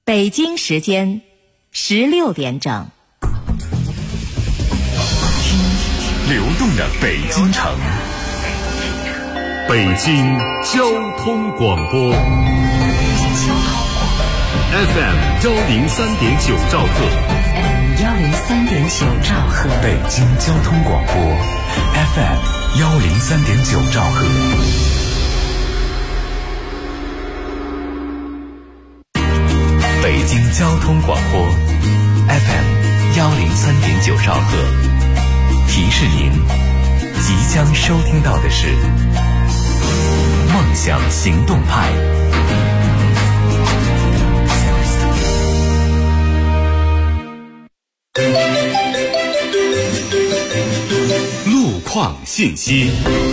北京时间16点整。 听流动的北京城，北京交通广播 FM 103.9兆赫 103.9兆赫， 北京交通广播 FM 103.9兆赫。北京交通广播 FM 103.9兆赫，提示您即将收听到的是梦想行动派。路况信息。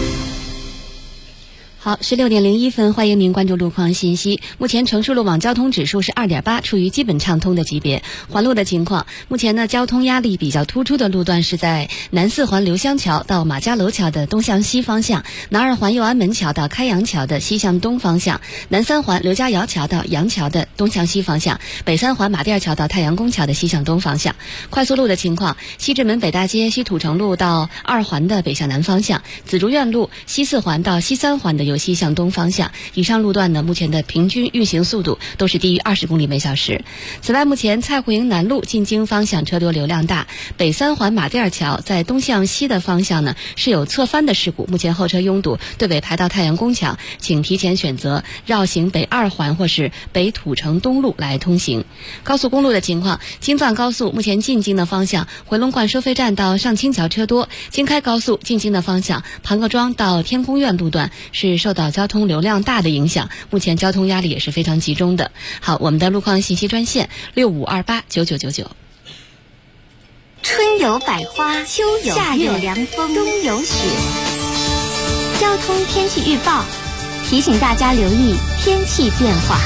好，16点01分，欢迎您关注路况信息。目前城市路网交通指数是2.8，处于基本畅通的级别。环路的情况，目前呢，交通压力比较突出的路段是在南四环刘香桥到马家楼桥的东向西方向，南二环右安门桥到开阳桥的西向东方向，南三环刘家窑桥到杨桥的东向西方向，北三环马甸桥到太阳宫桥的西向东方向。快速路的情况，西直门北大街西土城路到二环的北向南方向，紫竹院路西四环到西三环的由西向东方向，以上路段呢，目前的平均运行速度都是低于20公里每小时。此外，目前蔡胡营南路进京方向车多流量大，北三环马甸桥在东向西的方向呢是有侧翻的事故，目前后车拥堵，队尾排到太阳宫桥，请提前选择绕行北二环或是北土城东路来通行。高速公路的情况，京藏高速目前进京的方向回龙观收费站到上清桥车多，京开高速进京的方向庞各庄到天宫苑路段是受到交通流量大的影响，目前交通压力也是非常集中的。好，我们的路况信息专线65289999。 春有百花，秋有夏有凉风，冬有雪。交通天气预报提醒大家留意天气变化。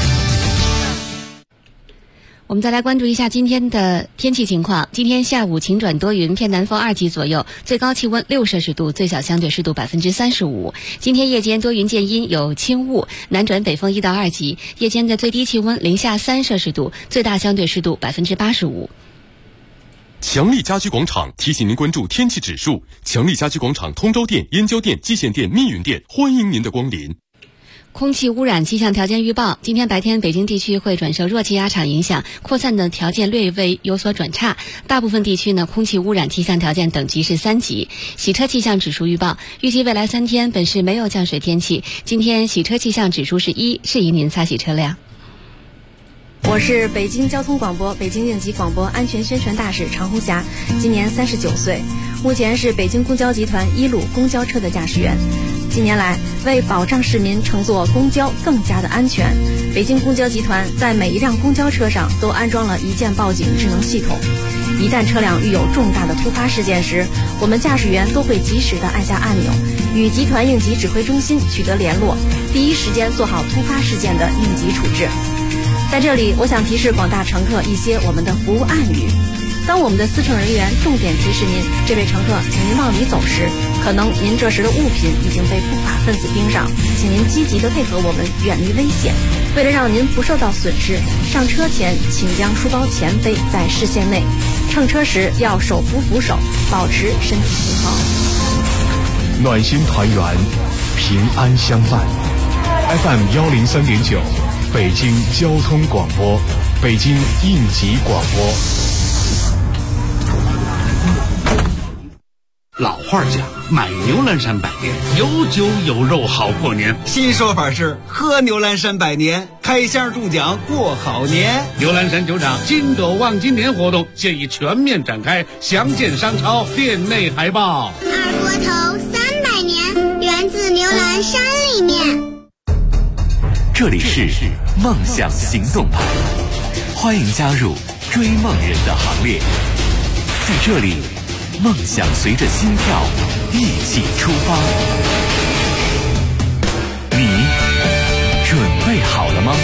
我们再来关注一下今天的天气情况。今天下午晴转多云，偏南风2级左右，最高气温6摄氏度，最小相对湿度35%。今天夜间多云见阴，有轻雾，南转北风1到2级，夜间的最低气温零下3摄氏度，最大相对湿度85%。 强力家居广场提醒您关注天气指数。强力家居广场通州店、燕郊店、蓟县店、密云店，欢迎您的光临。 空气污染气象条件预报，今天白天北京地区会转受弱气压场影响，扩散的条件略微有所转差，大部分地区呢空气污染气象条件等级是3级。洗车气象指数预报，预计未来3天本市没有降水天气，今天洗车气象指数是1，适宜您擦洗车辆。 我是北京交通广播北京应急广播安全宣传大使常红霞，今年39岁，目前是北京公交集团1路公交车的驾驶员。近年来，为保障市民乘坐公交更加的安全，北京公交集团在每一辆公交车上都安装了一键报警智能系统。一旦车辆遇有重大的突发事件时，我们驾驶员都会及时的按下按钮，与集团应急指挥中心取得联络，第一时间做好突发事件的应急处置。在这里，我想提示广大乘客一些我们的服务暗语。当我们的司乘人员重点提示您，这位乘客，请您往里走时，可能您这时的物品已经被不法分子盯上，请您积极的配合我们，远离危险。为了让您不受到损失，上车前请将书包前背在视线内，乘车时要手扶扶手，保持身体平衡。 暖心团圆，平安相伴。FM 103.9，北京交通广播，北京应急广播。 老话讲，买牛栏山百年，有酒有肉好过年。 新说法是喝牛栏山百年，开箱中奖过好年。 牛栏山酒厂金斗望今年活动现已全面展开，详见商超店内海报。 二锅头300年，源自牛栏山里面。 这里是梦想行动派，欢迎加入追梦人的行列。在这里，梦想随着心跳一起出发。你准备好了吗？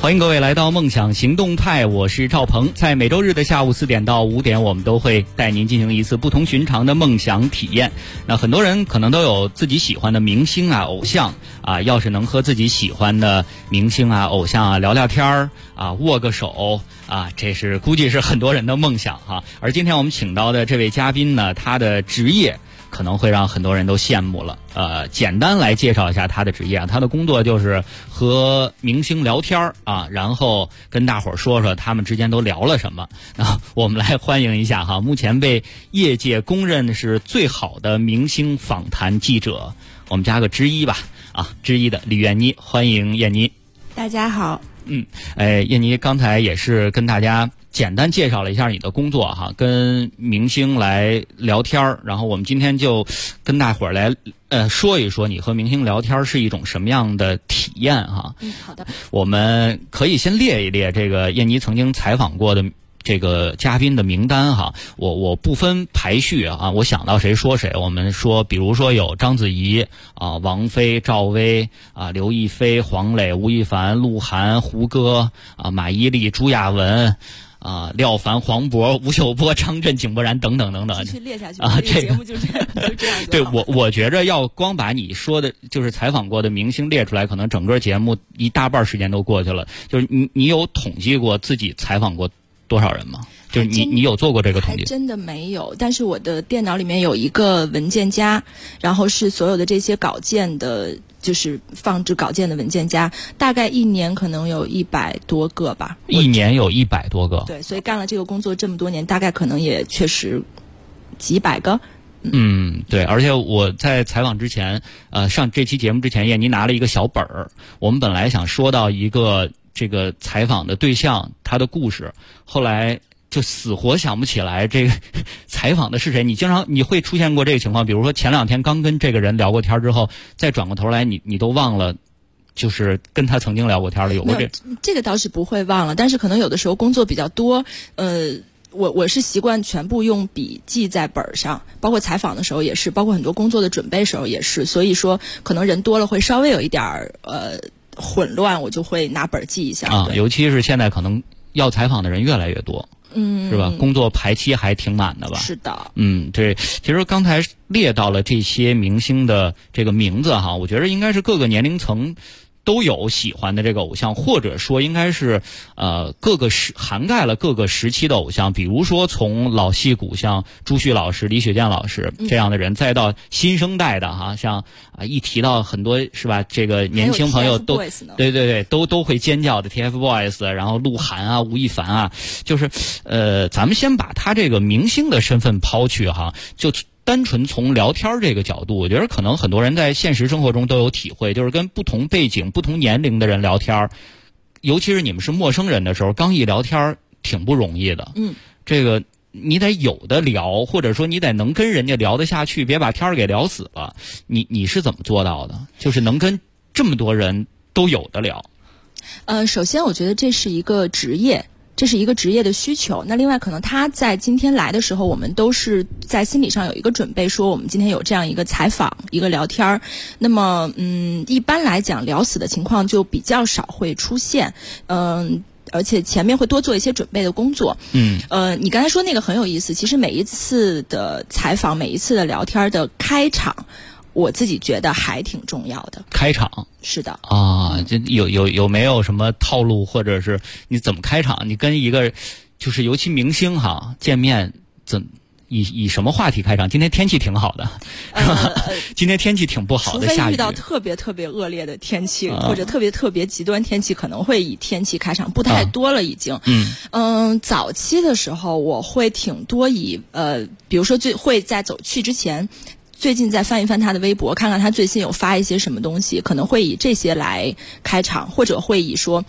欢迎各位来到梦想行动派，我是赵鹏。在每周日的下午4点到5点，我们都会带您进行一次不同寻常的梦想体验。那很多人可能都有自己喜欢的明星啊、偶像啊，要是能和自己喜欢的明星啊、偶像啊聊聊天儿啊、握个手啊，这是估计是很多人的梦想哈。而今天我们请到的这位嘉宾呢，他的职业可能会让很多人都羡慕了。简单来介绍一下他的职业啊，他的工作就是和明星聊天啊，然后跟大伙儿说说他们之间都聊了什么。那我们来欢迎一下哈，目前被业界公认是最好的明星访谈记者，我们加个之一吧啊，之一的李燕妮，欢迎燕妮。 大家好。 燕妮刚才也是跟大家简单介绍了一下你的工作哈，跟明星来聊天，然后我们今天就跟大伙儿来说一说你和明星聊天是一种什么样的体验哈。 好的。 我们可以先列一列这个燕妮曾经采访过的这个嘉宾的名单哈，我不分排序啊，我想到谁说谁。我们说，比如说有章子怡啊、王菲、赵薇啊、刘亦菲、黄磊、吴亦凡、鹿晗、胡歌啊、马伊琍、朱亚文啊、廖凡、黄渤、吴秀波、张震、井柏然等等等等， 继续列下去啊， 这个节目就这样子。 对，我觉着要光把你说的就是采访过的明星列出来，可能整个节目一大半时间都过去了。就是你有统计过自己采访过多少人吗？就是你有做过这个统计？ 还真的没有，但是我的电脑里面有一个文件夹，然后是所有的这些稿件的，就是放置稿件的文件夹，大概一年可能有100多个吧。 一年有100多个？ 对，所以干了这个工作这么多年，大概可能也确实几百个。 对，而且我在采访之前，上这期节目之前，燕妮拿了一个小本儿，我们本来想说到一个这个采访的对象他的故事，后来就死活想不起来这个采访的是谁。你会出现过这个情况，比如说前2天刚跟这个人聊过天之后，再转过头来你都忘了就是跟他曾经聊过天了，有过这个倒是不会忘了，但是可能有的时候工作比较多，我是习惯全部用笔记在本上，包括采访的时候也是，包括很多工作的准备时候也是，所以说可能人多了会稍微有一点混乱，我就会拿本记一下啊。尤其是现在可能要采访的人越来越多，是吧？工作排期还挺满的吧？ 是的。 对。其实刚才列到了这些明星的这个名字哈，我觉得应该是各个年龄层都有喜欢的这个偶像，或者说应该是涵盖了各个时期的偶像，比如说从老戏骨像朱旭老师、李雪健老师这样的人，再到新生代的哈，像一提到很多是吧，这个年轻朋友都对都会尖叫的 TFBOYS， 然后鹿晗啊、吴亦凡啊，就是咱们先把他这个明星的身份抛去哈，就单纯从聊天这个角度，我觉得可能很多人在现实生活中都有体会，就是跟不同背景、不同年龄的人聊天，尤其是你们是陌生人的时候，刚一聊天挺不容易的。这个你得有的聊，或者说你得能跟人家聊得下去，别把天给聊死了。你是怎么做到的？就是能跟这么多人都有的聊。 首先我觉得这是一个职业。这是一个职业的需求。那另外可能他在今天来的时候，我们都是在心理上有一个准备，说我们今天有这样一个采访、一个聊天。那么一般来讲聊死的情况就比较少会出现。而且前面会多做一些准备的工作。你刚才说那个很有意思，其实每一次的采访、每一次的聊天的开场，我自己觉得还挺重要的。开场是的啊，这有没有什么套路，或者是你怎么开场？你跟一个就是尤其明星哈见面，以什么话题开场？今天天气挺好的，今天天气挺不好的，下雨。 除非遇到特别特别恶劣的天气，或者特别特别极端天气，可能会以天气开场，不太多了已经。早期的时候我会挺多以比如说会在走去之前。最近再翻一翻他的微博，看看他最近有发一些什么东西，可能会以这些来开场，或者会以说，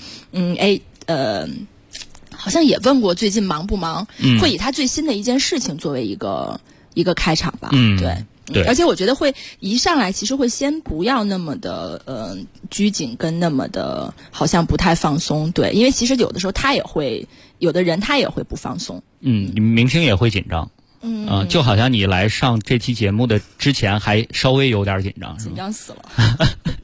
好像也问过最近忙不忙，会以他最新的一件事情作为一个开场吧。对，而且我觉得会一上来其实会先不要那么的拘谨，跟那么的好像不太放松。对，因为其实有的时候有的人他也会不放松。 明星也会紧张。就好像你来上这期节目的之前还稍微有点紧张， 紧张死了。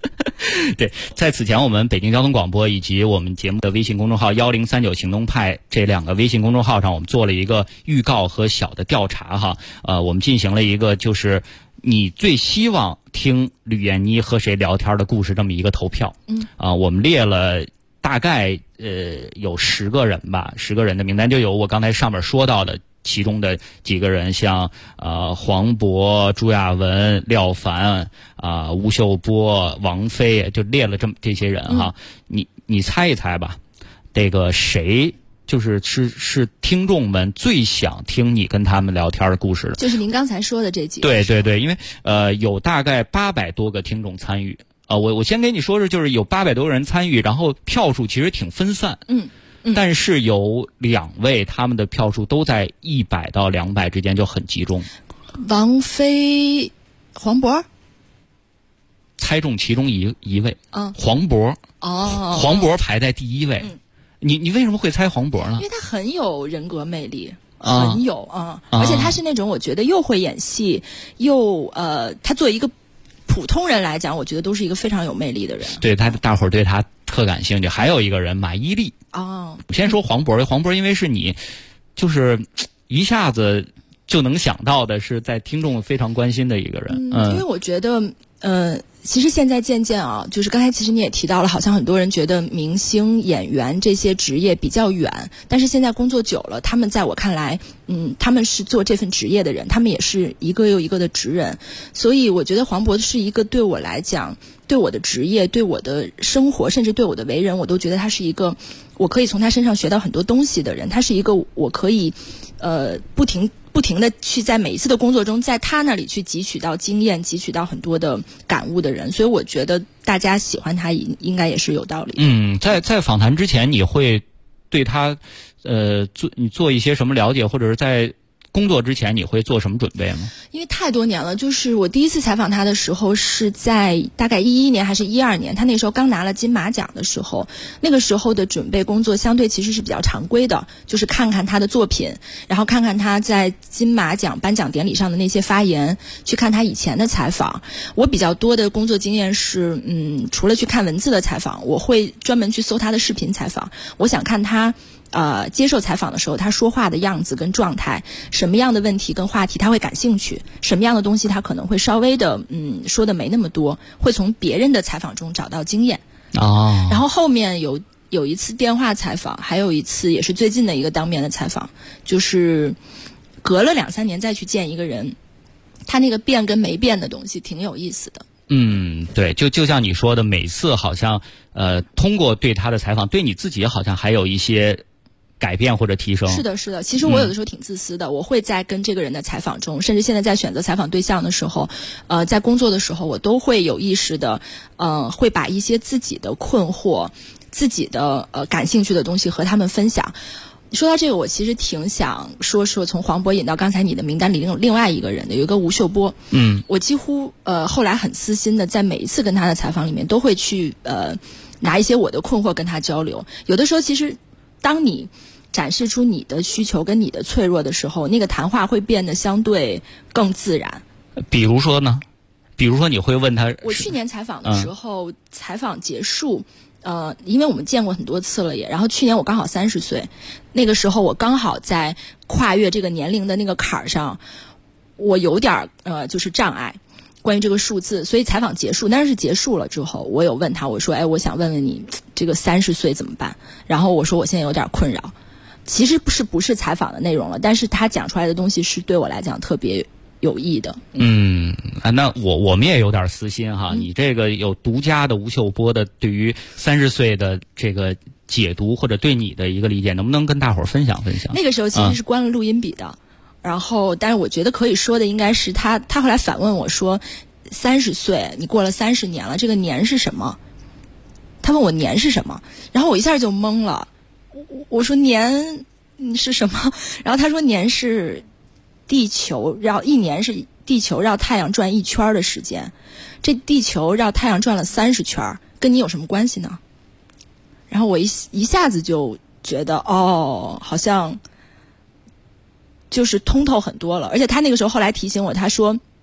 对，在此前我们北京交通广播以及我们节目的微信公众号1039行动派这2个微信公众号上，我们做了一个预告和小的调查哈。我们进行了一个就是你最希望听吕燕妮和谁聊天的故事这么一个投票。我们列了大概有10个人吧，10个人的名单，就有我刚才上面说到的其中的几个人，像黄渤、朱亚文、廖凡吴秀波、王菲，就列了这些人哈。你猜一猜吧，这个谁是听众们最想听你跟他们聊天的故事的？就是您刚才说的这几个。对，因为有大概800多个听众参与。我先给你说说，就是有800多个人参与，然后票数其实挺分散。但是有2位他们的票数都在100到200之间，就很集中。王菲、黄渤，猜中其中一位。黄渤。黄渤排在第1位。你为什么会猜黄渤呢？因为他很有人格魅力，很有而且他是那种我觉得又会演戏，又他作为一个普通人来讲，我觉得都是一个非常有魅力的人。对，大伙儿对他特感兴趣。还有一个人马伊琍。先说黄渤，因为是你就是一下子就能想到的，是在听众非常关心的一个人。因为我觉得其实现在渐渐就是刚才其实你也提到了，好像很多人觉得明星、演员这些职业比较远，但是现在工作久了，他们在我看来，他们是做这份职业的人，他们也是一个又一个的职人，所以我觉得黄渤是一个对我来讲，对我的职业、对我的生活，甚至对我的为人，我都觉得他是一个我可以从他身上学到很多东西的人，他是一个我可以不停的去在每一次的工作中，在他那里去汲取到经验，汲取到很多的感悟的人，所以我觉得大家喜欢他应该也是有道理。在访谈之前，你会对他做一些什么了解，或者是在工作之前你会做什么准备吗？因为太多年了，就是我第一次采访他的时候是在大概11年还是12年，他那时候刚拿了金马奖的时候，那个时候的准备工作相对其实是比较常规的，就是看看他的作品，然后看看他在金马奖颁奖典礼上的那些发言，去看他以前的采访。我比较多的工作经验是除了去看文字的采访，我会专门去搜他的视频采访，我想看他接受采访的时候他说话的样子跟状态，什么样的问题跟话题他会感兴趣，什么样的东西他可能会稍微的说的没那么多，会从别人的采访中找到经验。然后后面有一次电话采访，还有一次也是最近的一个当面的采访，就是隔了2-3年再去见一个人，他那个变跟没变的东西挺有意思的。对，就像你说的，每次好像通过对他的采访，对你自己好像还有一些改变或者提升。是的。其实我有的时候挺自私的，我会在跟这个人的采访中，甚至现在在选择采访对象的时候，在工作的时候，我都会有意识的，会把一些自己的困惑、自己的感兴趣的东西和他们分享。说到这个，我其实挺想说从黄渤引到刚才你的名单里另外一个人的，有一个吴秀波。我几乎后来很私心的，在每一次跟他的采访里面，都会去拿一些我的困惑跟他交流。有的时候，其实当你展示出你的需求跟你的脆弱的时候，那个谈话会变得相对更自然。比如说呢？比如说你会问他，我去年采访的时候，采访结束。因为我们见过很多次了也，然后去年我刚好30岁，那个时候我刚好在跨越这个年龄的那个坎儿上，我有点就是障碍，关于这个数字，所以采访结束，但是结束了之后，我有问他，我说，我想问问你，这个30岁怎么办？然后我说我现在有点困扰，其实不是采访的内容了，但是他讲出来的东西是对我来讲特别有益的。那我们也有点私心哈，你这个有独家的吴秀波的对于30岁的这个解读或者对你的一个理解，能不能跟大伙儿分享分享？那个时候其实是关了录音笔的，然后但是我觉得可以说的应该是他后来反问我说，30岁你过了30年了，这个年是什么？他问我年是什么，然后我一下就懵了，我说年是什么？然后他说年是地球一年是地球绕太阳转1圈的时间，这地球绕太阳转了30圈，跟你有什么关系呢？然后我一下子就觉得好像就是通透很多了。而且他那个时候后来提醒我，他说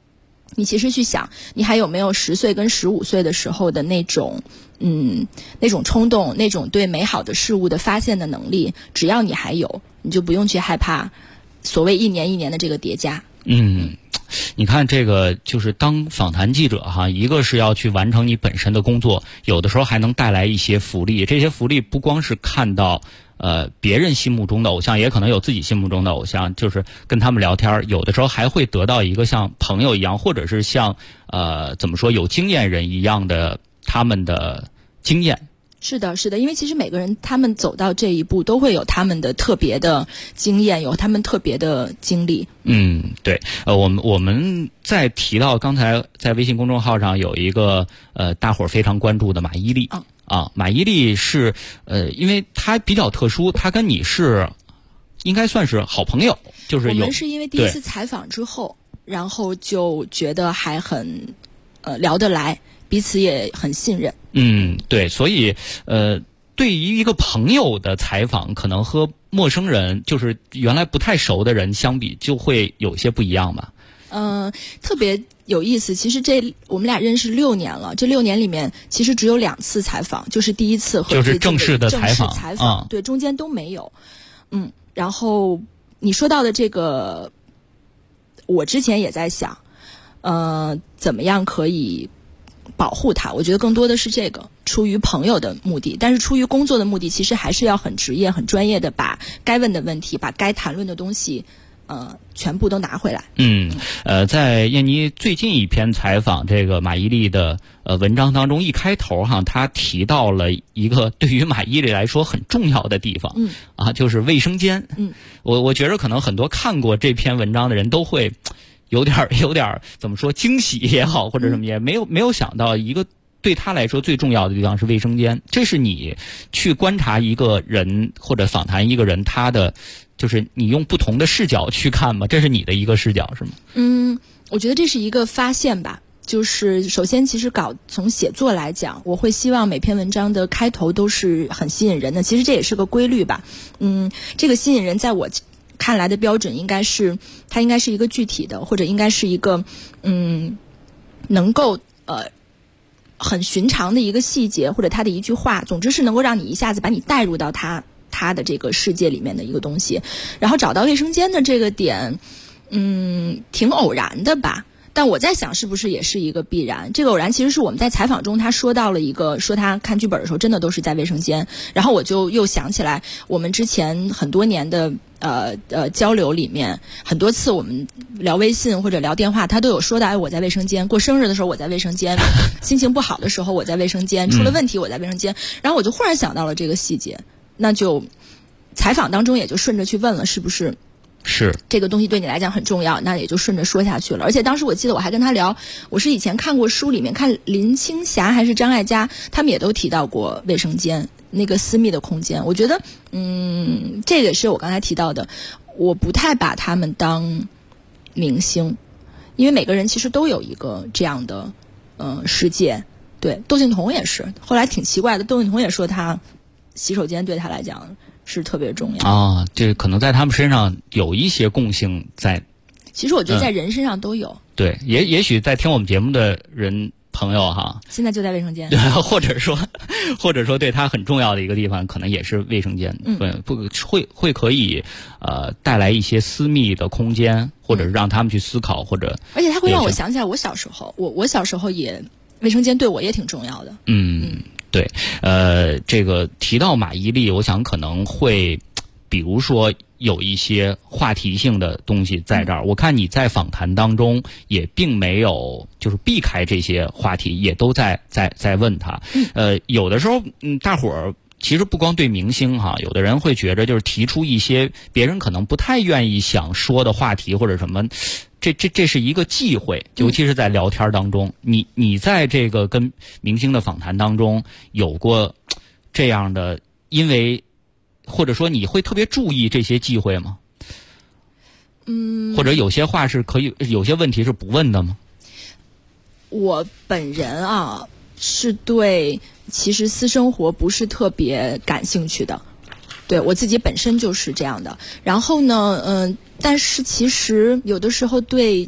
你其实去想，你还有没有10岁跟15岁的时候的那种冲动，那种对美好的事物的发现的能力？只要你还有，你就不用去害怕所谓一年一年的这个叠加。 你看这个就是当访谈记者哈，一个是要去完成你本身的工作，有的时候还能带来一些福利。这些福利不光是看到别人心目中的偶像，也可能有自己心目中的偶像，就是跟他们聊天，有的时候还会得到一个像朋友一样，或者是像怎么说有经验人一样的他们的经验。 是的，是的，因为其实每个人他们走到这一步都会有他们的特别的经验，有他们特别的经历。 对，我们在提到刚才在微信公众号上有一个大伙儿非常关注的马伊琍马伊琍是因为她比较特殊，她跟你是应该算是好朋友，就是我们是因为第一次采访之后，然后就觉得还很聊得来，彼此也很信任。 对，所以对于一个朋友的采访，可能和陌生人，就是原来不太熟的人相比，就会有些不一样吧。 特别有意思。其实我们俩认识6年了，这6年里面其实只有2次采访，就是第一次和就是正式的采访，对，中间都没有。然后你说到的这个，我之前也在想，怎么样可以保护他？我觉得更多的是这个出于朋友的目的，但是出于工作的目的，其实还是要很职业、很专业的把该问的问题、把该谈论的东西，全部都拿回来。 在燕妮最近一篇采访这个马伊琍的文章当中，一开头他提到了一个对于马伊琍来说很重要的地方，就是卫生间。我觉得可能很多看过这篇文章的人都会有点怎么说惊喜也好，或者什么也没有想到一个对他来说最重要的地方是卫生间。这是你去观察一个人或者访谈一个人，他的就是你用不同的视角去看吗？这是你的一个视角是吗？ 我觉得这是一个发现吧。就是首先其实从写作来讲，我会希望每篇文章的开头都是很吸引人的，其实这也是个规律吧。这个吸引人在我看来的标准它应该是一个具体的，或者应该是一个能够很寻常的一个细节，或者他的一句话，总之是能够让你一下子把你带入到他的这个世界里面的一个东西。然后找到卫生间的这个点挺偶然的吧，但我在想是不是也是一个必然。这个偶然其实是我们在采访中他说到了一个，说他看剧本的时候真的都是在卫生间，然后我就又想起来我们之前很多年的交流里面，很多次我们聊微信或者聊电话，他都有说到我在卫生间，过生日的时候我在卫生间，心情不好的时候我在卫生间，出了问题我在卫生间。然后我就忽然想到了这个细节，那就采访当中也就顺着去问了，是不是这个东西对你来讲很重要，那也就顺着说下去了。而且当时我记得我还跟他聊，我是以前看过书里面，看林青霞还是张艾嘉，他们也都提到过卫生间那个私密的空间。我觉得这个是我刚才提到的，我不太把他们当明星，因为每个人其实都有一个这样的世界。对，窦靖童也是，后来挺奇怪的，窦靖童也说他洗手间对他来讲是特别重要这可能在他们身上有一些共性在。 其实我觉得在人身上都有。 对，也许在听我们节目的人朋友现在就在卫生间， 或者说对他很重要的一个地方，可能也是卫生间。会可以带来一些私密的空间，或者是让他们去思考，或者而且它会让我想起来我小时候，我小时候也卫生间对我也挺重要的。 对，这个提到马伊琍，我想可能会，比如说有一些话题性的东西在这儿。我看你在访谈当中也并没有就是避开这些话题，也都在问他。有的时候，大伙儿其实不光对明星有的人会觉着就是提出一些别人可能不太愿意想说的话题或者什么。这是一个忌讳，尤其是在聊天当中。你在这个跟明星的访谈当中有过这样的，因为或者说你会特别注意这些忌讳吗？或者有些话是可以，有些问题是不问的吗？ 我本人是对其实私生活不是特别感兴趣的，对我自己本身就是这样的。然后呢，但是其实有的时候对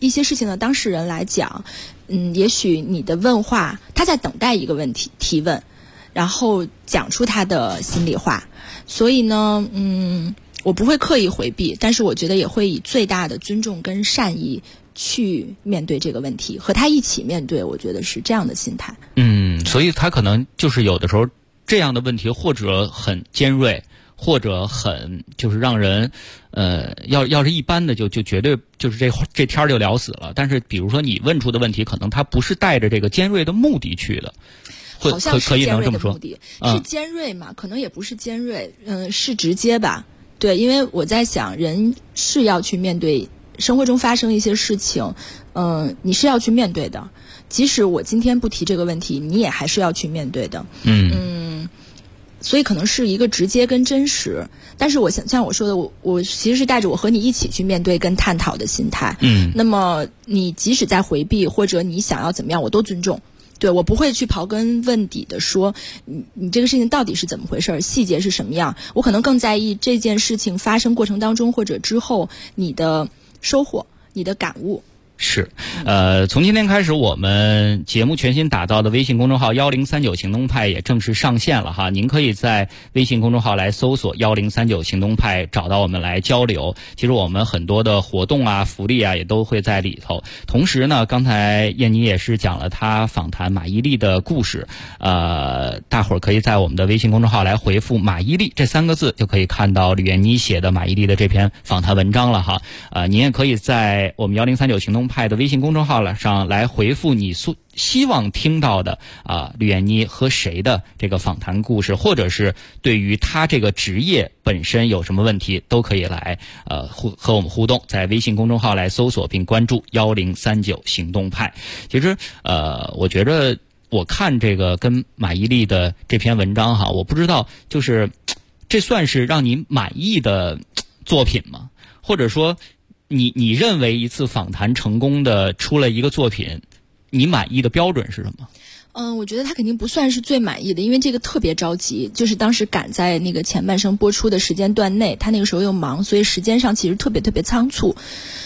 一些事情的当事人来讲，也许你的问话，他在等待一个问题提问，然后讲出他的心里话。所以呢，我不会刻意回避，但是我觉得也会以最大的尊重跟善意去面对这个问题，和他一起面对，我觉得是这样的心态。 所以他可能就是有的时候这样的问题，或者很尖锐，或者很就是让人要是一般的就绝对就是这天就聊死了。但是比如说你问出的问题，可能他不是带着这个尖锐的目的去的。 好像是尖锐的目的， 是尖锐嘛？可能也不是尖锐，是直接吧。对，因为我在想，人是要去面对生活中发生一些事情，你是要去面对的。即使我今天不提这个问题，你也还是要去面对的。所以可能是一个直接跟真实，但是像我说的，我其实是带着我和你一起去面对跟探讨的心态。那么你即使在回避或者你想要怎么样，我都尊重。对，我不会去刨根问底的说你这个事情到底是怎么回事，细节是什么样。我可能更在意这件事情发生过程当中或者之后你的收获，你的感悟。 是，从今天开始，我们节目全新打造的微信公众号1039行动派也正式上线了哈。您可以在微信公众号来搜索1039行动派，找到我们来交流。其实我们很多的活动啊、福利啊也都会在里头。同时呢，刚才燕妮也是讲了她访谈马伊琍的故事，大伙儿可以在我们的微信公众号来回复马伊琍这3个字，就可以看到吕燕妮写的马伊琍的这篇访谈文章了哈。您也可以在我们1039行动派的微信公众号上来回复你希望听到的吕燕妮和谁的这个访谈故事，或者是对于他这个职业本身有什么问题，都可以来和我们互动，在微信公众号来搜索并关注1039行动派。其实我觉得我看这个跟马伊琍的这篇文章哈，我不知道就是这算是让你满意的作品吗？或者说你认为一次访谈成功的出了一个作品，你满意的标准是什么？ 我觉得他肯定不算是最满意的，因为这个特别着急，就是当时赶在那个前半生播出的时间段内，他那个时候又忙，所以时间上其实特别特别仓促。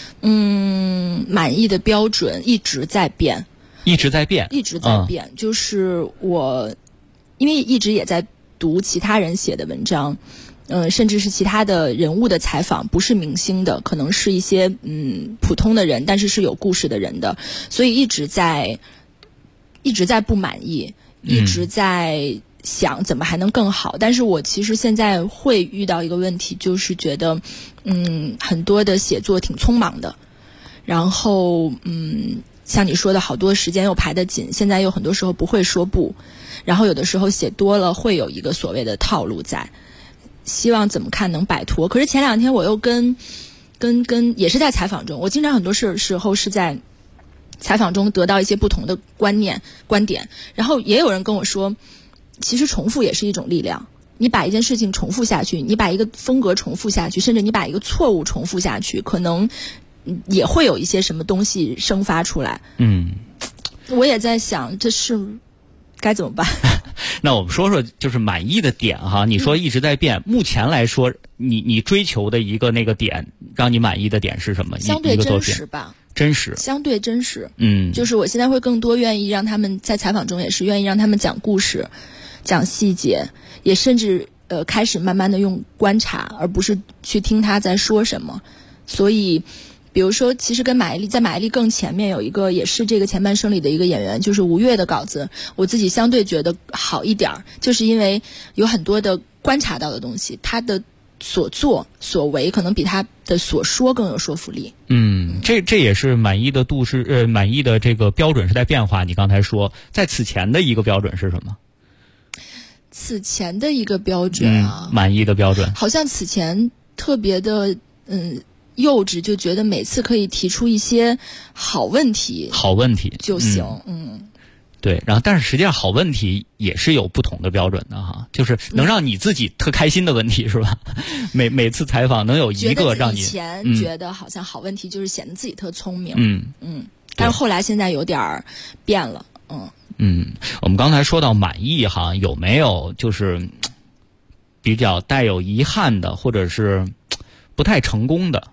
满意的标准一直在变，就是我因为一直也在读其他人写的文章，甚至是其他的人物的采访，不是明星的，可能是一些普通的人，但是是有故事的人的，所以一直在不满意，一直在想怎么还能更好。但是我其实现在会遇到一个问题，就是觉得很多的写作挺匆忙的，然后像你说的好多时间又排得紧，现在又很多时候不会说不，然后有的时候写多了会有一个所谓的套路在，希望怎么看能摆脱。可是前2天我又跟也是在采访中，我经常很多时候是在采访中得到一些不同的观点，然后也有人跟我说，其实重复也是一种力量，你把一件事情重复下去，你把一个风格重复下去，甚至你把一个错误重复下去，可能也会有一些什么东西生发出来。我也在想这是该怎么办。 那我们说说就是满意的点哈，你说一直在变，目前来说你追求的一个那个点，让你满意的点是什么？ 相对真实吧，相对真实。就是我现在会更多愿意让他们在采访中，也是愿意让他们讲故事，讲细节，也甚至开始慢慢的用观察，而不是去听他在说什么。所以比如说其实跟在马伊琍更前面有一个也是这个前半生里的一个演员，就是吴越的稿子，我自己相对觉得好一点，就是因为有很多的观察到的东西，他的所作所为可能比他的所说更有说服力。 这也是满意的度是满意的这个标准是在变化。你刚才说在此前的一个标准是什么？ 此前的一个标准满意的标准好像此前特别的幼稚，就觉得每次可以提出一些好问题就行。 对，然后但是实际上好问题也是有不同的标准的哈，就是能让你自己特开心的问题是吧？每次采访能有一个让你以前觉得好像好问题就是显得自己特聪明，但是后来现在有点变了。 我们刚才说到满意哈，有没有就是比较带有遗憾的，或者是不太成功的？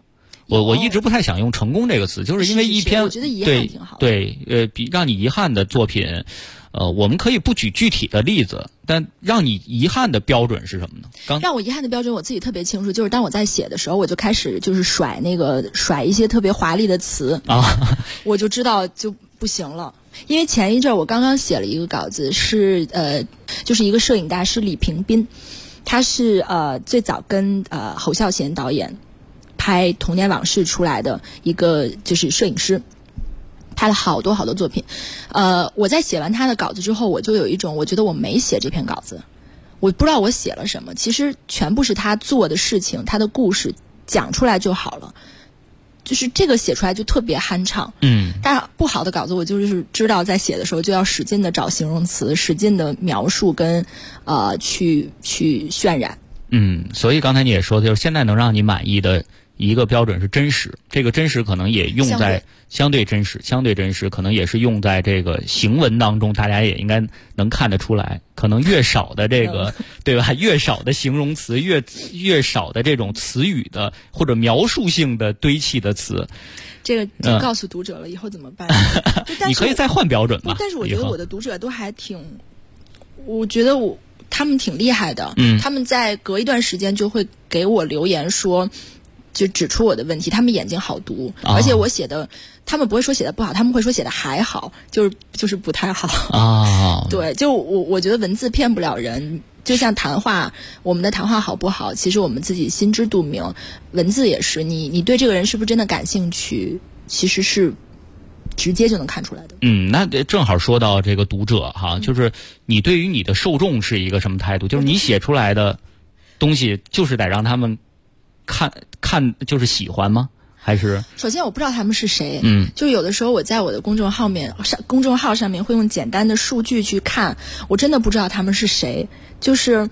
我一直不太想用成功这个词，就是因为一篇我觉得遗憾挺好的。 对，比让你遗憾的作品，我们可以不举具体的例子，但让你遗憾的标准是什么呢？ 让我遗憾的标准我自己特别清楚，就是当我在写的时候，我就开始就是甩一些特别华丽的词啊，我就知道就不行了。因为前一阵我刚刚写了一个稿子，是就是一个摄影大师李平斌，他是最早跟侯孝贤导演拍《童年往事》出来的一个就是摄影师，拍了好多好多作品。我在写完他的稿子之后，我就有一种我觉得我没写这篇稿子，我不知道我写了什么，其实全部是他做的事情，他的故事讲出来就好了，就是这个写出来就特别酣畅。但不好的稿子我就是知道在写的时候就要使劲的找形容词，使劲的描述跟去渲染。 所以刚才你也说的就是现在能让你满意的一个标准是真实，这个真实可能也用在相对真实可能也是用在这个行文当中，大家也应该能看得出来，可能越少的这个对吧，越少的形容词，越少的这种词语的或者描述性的堆砌的词， 这个就告诉读者了，以后怎么办？ 你可以再换标准嘛。 但是我觉得我的读者都还挺，我觉得他们挺厉害的，他们在隔一段时间就会给我留言说，就指出我的问题，他们眼睛好毒，而且我写的，他们不会说写的不好，他们会说写的还好，就是不太好。对，就我觉得文字骗不了人，就像谈话，我们的谈话好不好，其实我们自己心知肚明。文字也是，你对这个人是不是真的感兴趣，其实是直接就能看出来的。 那正好说到这个读者哈，就是你对于你的受众是一个什么态度？就是你写出来的东西，就是得让他们看就是喜欢吗？还是首先我不知道他们是谁，就有的时候我在我的公众号上面会用简单的数据去看，我真的不知道他们是谁，就是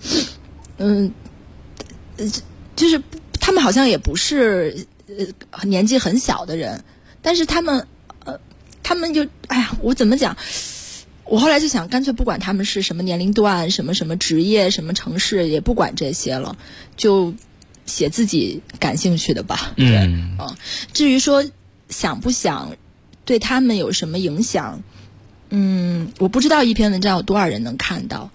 就是他们好像也不是年纪很小的人，但是他们就我怎么讲？我后来就想，干脆不管他们是什么年龄段、什么职业、什么城市，也不管这些了，就写自己感兴趣的吧。至于说想不想对他们有什么影响，我不知道一篇文章有多少人能看到。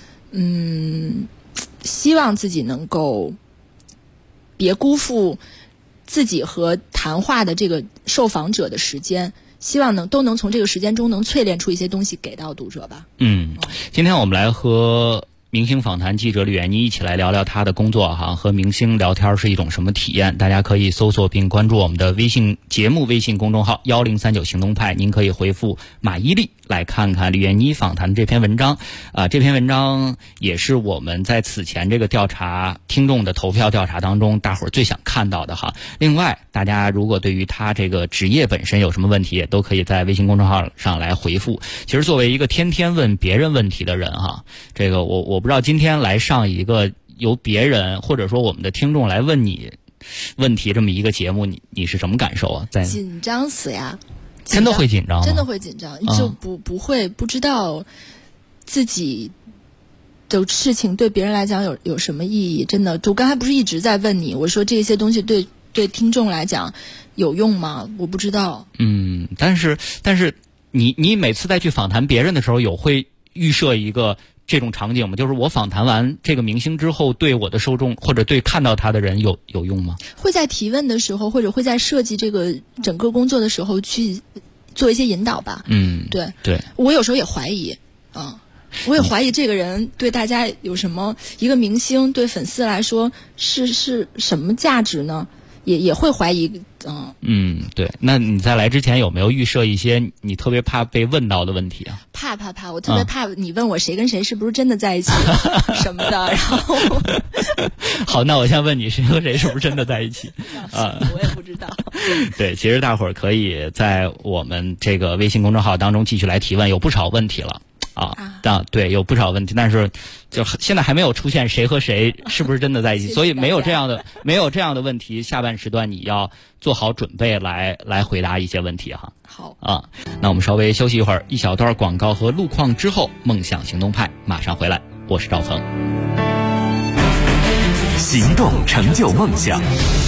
希望自己能够别辜负自己和谈话的这个受访者的时间。希望都能从这个时间中能淬炼出一些东西给到读者吧。 今天我们来和明星访谈记者李元妮一起来聊聊她的工作哈，和明星聊天是一种什么体验？大家可以搜索并关注我们的微信公众号1039行动派，您可以回复马伊琍来看看李元妮访谈的这篇文章。这篇文章也是我们在此前这个听众的投票调查当中，大伙儿最想看到的哈。另外，大家如果对于他这个职业本身有什么问题，也都可以在微信公众号上来回复。其实作为一个天天问别人问题的人哈，这个我不知道今天来上一个由别人或者说我们的听众来问你问题这么一个节目，你是什么感受啊？ 紧张死呀！ 真的会紧张吗？ 真的会紧张，就不知道自己的事情对别人来讲有什么意义。真的，我刚才不是一直在问你，我说这些东西对听众来讲有用吗？我不知道。 但是你每次再去访谈别人的时候，有会预设一个这种场景吗？就是我访谈完这个明星之后，对我的受众或者对看到他的人有用吗？ 会在提问的时候，或者会在设计这个整个工作的时候去做一些引导吧。对，我有时候也怀疑我也怀疑这个人对大家有什么，一个明星对粉丝来说是什么价值呢？也会怀疑。 对。那你在来之前有没有预设一些你特别怕被问到的问题啊？ 怕，我特别怕你问我谁跟谁是不是真的在一起什么的，然后好，那我先问你谁和谁是不是真的在一起我也不知道。 对，其实大伙儿可以在我们这个微信公众号当中继续来提问，有不少问题了。对，有不少问题，但是就现在还没有出现谁和谁是不是真的在一起，所以没有这样的问题。下半时段你要做好准备来回答一些问题哈。 好那我们稍微休息一会儿，一小段广告和路况之后，梦想行动派马上回来，我是赵鹏。 行动成就梦想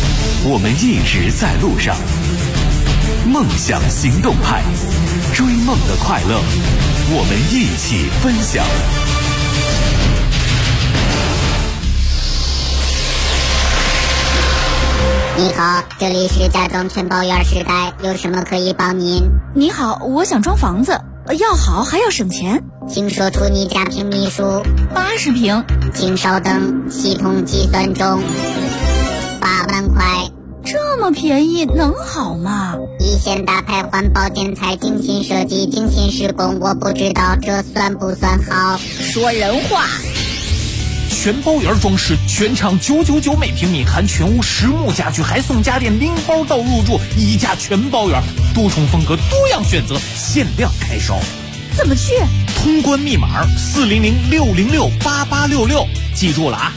我们一直在路上。梦想行动派，追梦的快乐，我们一起分享。 你好，这里是家装全包圆时代，有什么可以帮您？ 你好，我想装房子，要好还要省钱， 请说出你家平米数。 80平。 请稍等，系统计算中。8万块。 这么便宜能好吗？ 一线大牌环保建材，精心设计，精心施工，我不知道这算不算好。 说人话。 全包圆装饰，全场999每平米，含全屋实木家具，还送家电，拎包到入住，一价全包圆，多重风格，多样选择，限量开烧。 怎么去？ 通关密码400-606-8866，记住了啊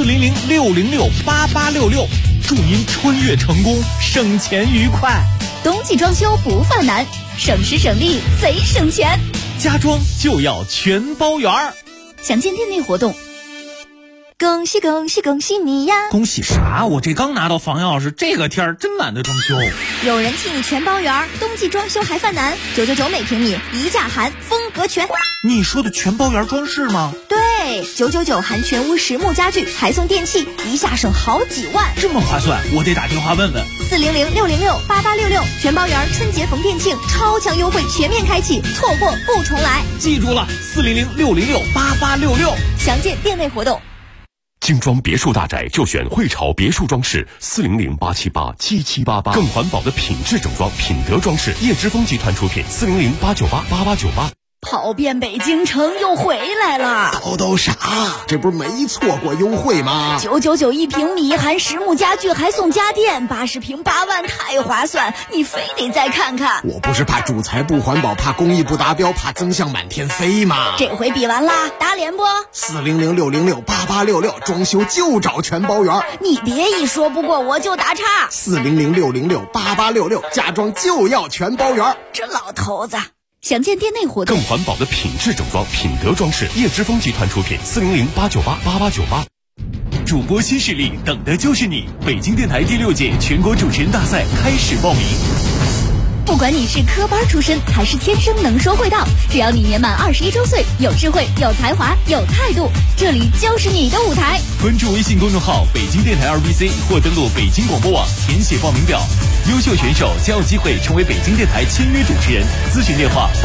，400-606-8866，祝您穿越成功，省钱愉快。 冬季装修不犯难，省时省力贼省钱， 家装就要全包圆。 详见店内活动。恭喜恭喜恭喜你呀！ 恭喜啥？我这刚拿到房钥匙，这个天儿真懒得装修。 有人替你全包圆，冬季装修还犯难，999每平米，一价含，风格全。 你说的全包圆装饰吗？ 对，999含全屋实木家具，还送电器，一下省好几万。 这么划算，我得打电话问问。 400-606-8866，全包圆春节逢店庆，超强优惠全面开启，错过不重来。 记住了，400-606-8866， 详见店内活动。 精装别墅大宅就选汇潮别墅装饰，400-878-7788，更环保的品质整装，品德装饰，叶之峰集团出品，400-898-8898。 跑遍北京城又回来了， 叨啥？这不是没错过优惠吗 ？999一平米，含实木家具，还送家电，80平8万，太划算！你非得再看看。 我不是怕主材不环保，怕工艺不达标，怕增项满天飞吗？ 这回比完啦，打脸不 ？400-606-8866，装修就找全包圆。 你别一说不过我就打岔。 400-606-8866，家装就要全包圆。 这老头子。详见店内活动。 更环保的品质整装，品德装饰，叶之峰集团出品，400-898-8898。 主播新势力，等的就是你！北京电台第6届全国主持人大赛开始报名。 不管你是科班出身还是天生能说会道，只要你年满21周岁，有智慧、有才华、有态度，这里就是你的舞台。 关注微信公众号北京电台2BC 或登录北京广播网填写报名表，优秀选手将有机会成为北京电台签约主持人。咨询电话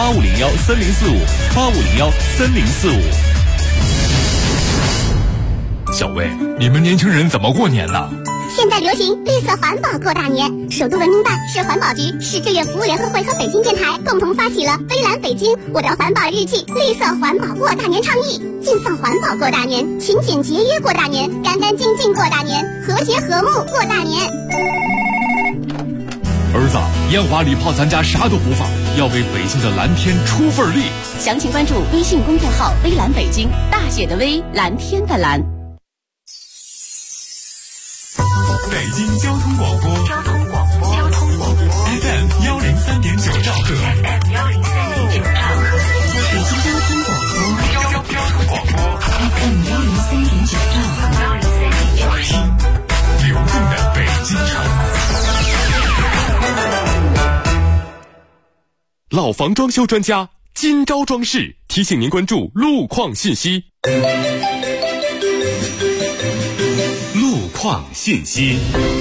8501-3045，8501-3045。 小薇，你们年轻人怎么过年呢？ 现在流行绿色环保过大年，首都文明办、市环保局、市志愿服务联合会和北京电台共同发起了“微蓝北京，我的环保日记”绿色环保过大年倡议，尽放环保过大年，勤俭节约过大年，干干净净过大年，和谐和睦过大年。 儿子，烟花礼炮咱家啥都不放，要为北京的蓝天出份力。 详情关注微信公众号“微蓝北京”，大写的微，蓝天的蓝。 北京交通广播，FM 103.9兆赫， 北京交通广播，FM 103.9兆赫， 听流动的北京城。 老房装修专家今朝装饰提醒您关注路况信息。 路况信息。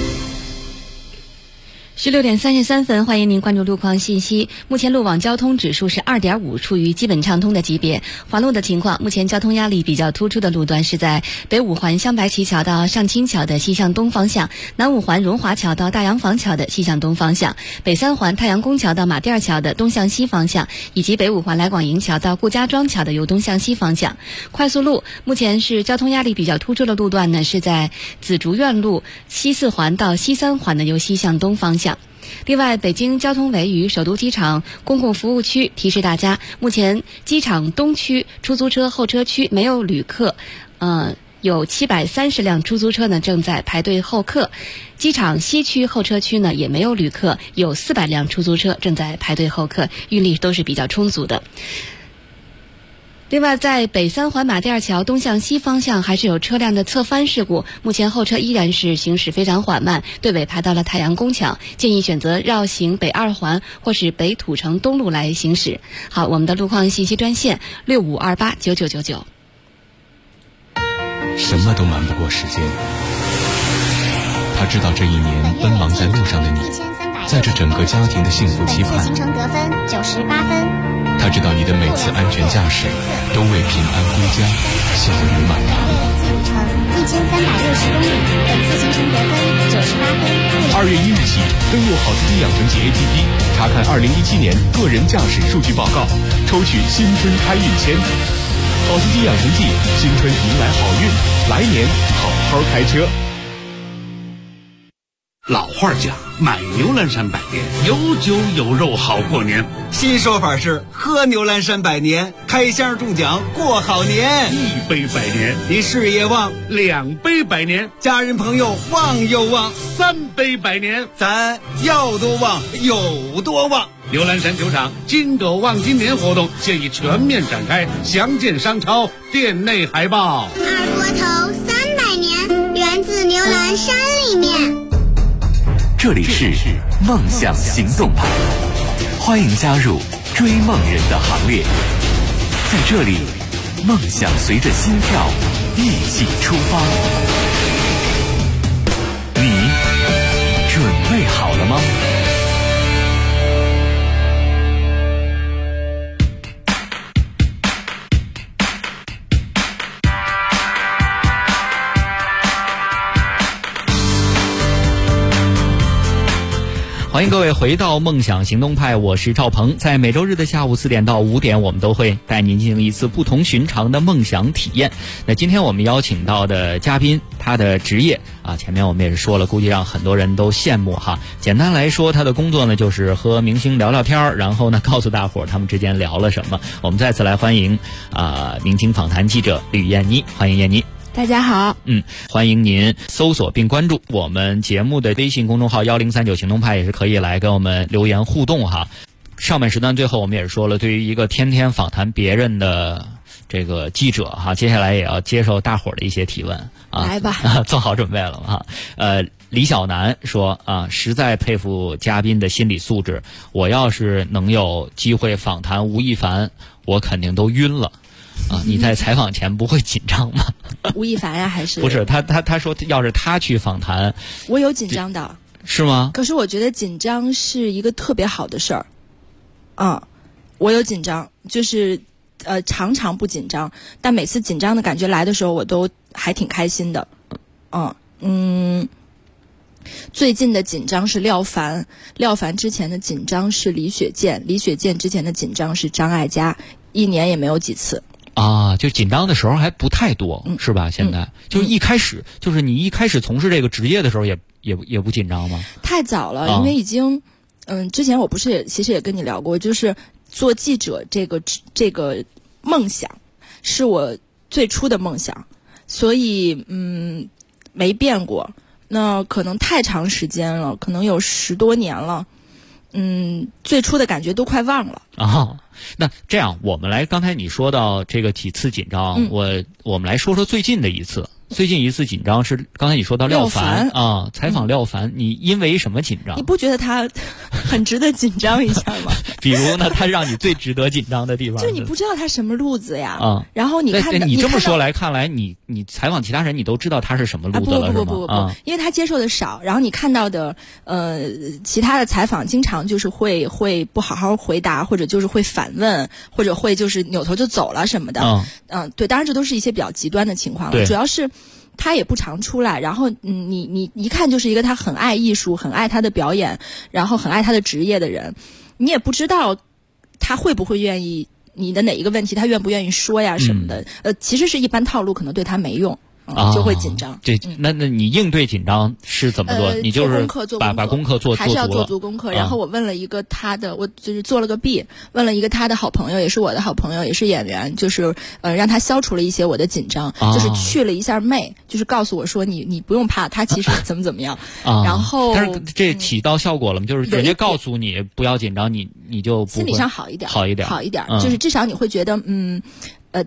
16点33分，欢迎您关注路况信息。目前路网交通指数是2.5，处于基本畅通的级别。环路的情况，目前交通压力比较突出的路段是在北五环香白旗桥到上清桥的西向东方向，南五环荣华桥到大洋坊桥的西向东方向，北三环太阳宫桥到马甸桥的东向西方向，以及北五环来广营桥到顾家庄桥的由东向西方向。快速路目前是交通压力比较突出的路段呢，是在紫竹院路西四环到西三环的由西向东方向。另外，北京交通委与首都机场公共服务区提示大家，目前机场东区出租车候车区没有旅客，有730辆出租车呢正在排队候客。机场西区候车区呢也没有旅客，有400辆出租车正在排队候客，运力都是比较充足的。 另外，在北三环马甸桥东向西方向还是有车辆的侧翻事故，目前后车依然是行驶非常缓慢，队尾排到了太阳宫桥，建议选择绕行北二环或是北土城东路来行驶。好，我们的路况信息专线65289999。 什么都瞒不过时间，他知道这一年奔忙在路上的你，在这整个家庭的幸福期盼。 本次行程得分98分。 他知道你的每次安全驾驶都为平安归家笑语满堂。 行程1360公里，本次行程得分98分。 2月1日起，登录好司机养成记 APP， 查看2017年个人驾驶数据报告，抽取新春开运签。好司机养成记，新春迎来好运，来年好好开车。 老话讲，买牛栏山百年，有酒有肉好过年。 新说法是喝牛栏山百年，开箱中奖过好年。 1杯百年， 你事业旺 ；2杯百年， 家人朋友旺又旺 ；3杯百年， 咱要多旺有多旺。 牛栏山酒厂金狗旺今年活动现已全面展开，详见商超店内海报。 二锅头300年，源自牛栏山里面。 这里是梦想行动派，欢迎加入追梦人的行列。在这里，梦想随着心跳一起出发。你准备好了吗？ 欢迎各位回到梦想行动派，我是赵鹏。在每周日的下午4点到5点，我们都会带您进行一次不同寻常的梦想体验。那今天我们邀请到的嘉宾，他的职业前面我们也是说了，估计让很多人都羡慕哈。简单来说，他的工作呢就是和明星聊聊天，然后呢告诉大伙儿他们之间聊了什么。我们再次来欢迎明星访谈记者吕燕妮，欢迎燕妮。 大家好， 欢迎您搜索并关注我们节目的微信公众号1039行动派，也是可以来跟我们留言互动哈。上半时段最后我们也是说了，对于一个天天访谈别人的这个记者哈，接下来也要接受大伙儿的一些提问来吧， 做好准备了哈。李小楠说实在佩服嘉宾的心理素质，我要是能有机会访谈吴亦凡，我肯定都晕了。你在采访前不会紧张吗？ 吴亦凡呀，还是不是他说要是他去访谈， 我有紧张的， 是吗？ 可是我觉得紧张是一个特别好的事儿。我有紧张，就是常常不紧张，但每次紧张的感觉来的时候，我都还挺开心的。最近的紧张是廖凡之前的紧张是李雪健之前的紧张是张艾嘉，1年也没有几次。 就紧张的时候还不太多，是吧？现在就是一开始，就是你一开始从事这个职业的时候也不紧张吗？ 太早了，因为已经之前我不是其实也跟你聊过，就是做记者这个梦想是我最初的梦想，所以没变过。那可能太长时间了，可能有10多年了。最初的感觉都快忘了。 那这样，我们来，刚才你说到这个几次紧张，我们来说说最近的一次。最近一次紧张是刚才你说到廖凡采访廖凡，你因为什么紧张？ 你不觉得他很值得紧张一下吗？ 比如呢，他让你最值得紧张的地方， 就你不知道他什么路子呀。然后你看， 你这么说来看来，你采访其他人，你都知道他是什么路子了，是吗？ 因为他接受的少，然后你看到的其他的采访，经常就是会不好好回答，或者就是会反问，或者会就是扭头就走了什么的。对，当然这都是一些比较极端的情况了，主要是他也不常出来，然后你一看就是一个他很爱艺术，很爱他的表演，然后很爱他的职业的人，你也不知道他会不会愿意你的哪一个问题，他愿不愿意说呀什么的。其实是一般套路可能对他没用。就会紧张。 那你应对紧张是怎么做？你就是把功课做足了， 还是要做足功课。然后我问了一个我就是做了个弊，问了一个他的好朋友，也是我的好朋友，也是演员，就是让他消除了一些我的紧张，就是去了一下媚，就是告诉我说你不用怕，他其实怎么样。然后但是这起到效果了吗？就是人家告诉你不要紧张，你就不会心理上好一点， 好一点， 就是至少你会觉得